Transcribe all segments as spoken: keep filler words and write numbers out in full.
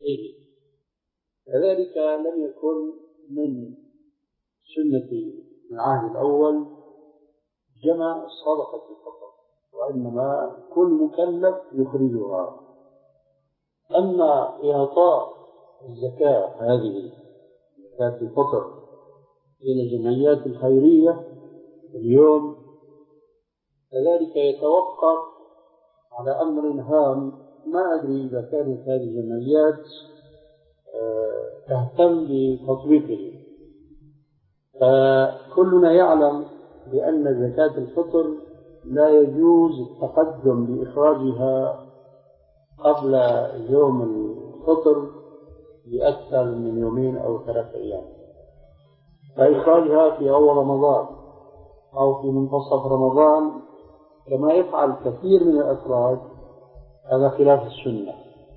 كذلك لم يكن من سنة العهد الأول جمع صدقة الفطر، وإنما كل مكلف يخرجها. أما إعطاء الزكاة هذه زكاة الفطر إلى الجمعيات الخيرية اليوم كذلك يتوقف على أمر هام، ما أدري إذا كانت هذه الجمعيات تهتم بتطبيقه. فكلنا يعلم بأن زكاة الفطر لا يجوز التقدم بإخراجها قبل يوم الفطر بأكثر من يومين أو ثلاثة أيام، فإخراجها في أول رمضان أو في منتصف رمضان كما يفعل كثير من الأفراد هذا خلاف السنة.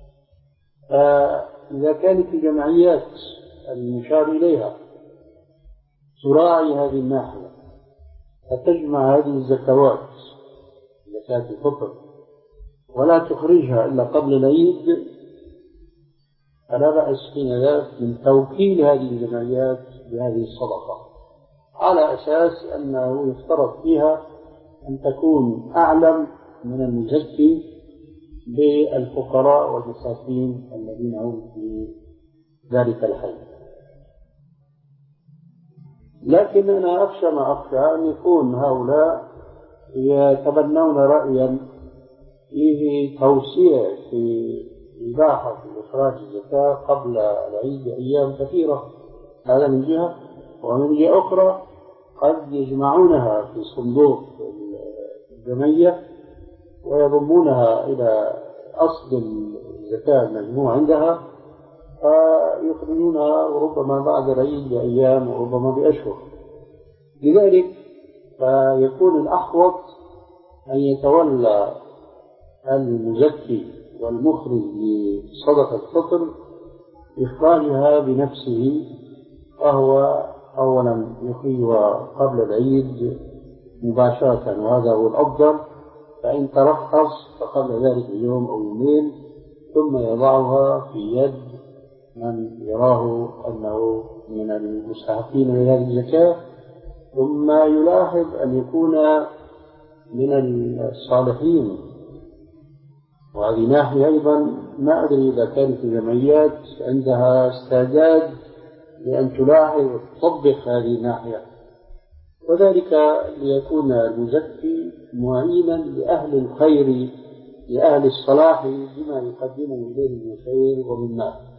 فإذا كانت الجمعيات المشار إليها تراعي هذه الناحية فتجمع هذه الزكوات زكاة الفطر ولا تخرجها إلا قبل العيد، فلا بأس حين ذلك من توكيل هذه الجمعيات بهذه الصدقة، على أساس أنه يفترض فيها أن تكون أعلم من المزكي بالفقراء والمساكين الذين هم في ذلك الحي. لكن أنا أخشى ما أخشى أن يكون هؤلاء يتبنون رأيا فيه توسيع في إباحة إخراج الزكاة قبل العيد بأيام كثيرة، هذا من جهة، ومن جهة أخرى قد يجمعونها في صندوق الجمعية ويضمونها إلى أصل الزكاة المجموع عندها فيخرجونها ربما بعد العيد بأيام وربما بأشهر. لذلك فيكون الأحوط أن يتولى المزكي والمخرج لصدقة الفطر إخراجها بنفسه، وهو أولا يخرجها قبل العيد مباشرة وهذا هو الأفضل، فإن ترخص فقبل ذلك يوم أو يومين ثم يضعها في يد من يراه أنه من المستحقين لهذه الزكاة، ثم يلاحظ أن يكون من الصالحين. وهذه ناحية أيضا ما أدري إذا كانت الجمعيات عندها استعداد لأن تلاحظ وتطبق هذه الناحية، وذلك ليكون المزكي معينا لأهل الخير لأهل الصلاح بما يقدمه إليه من خير ومن مال.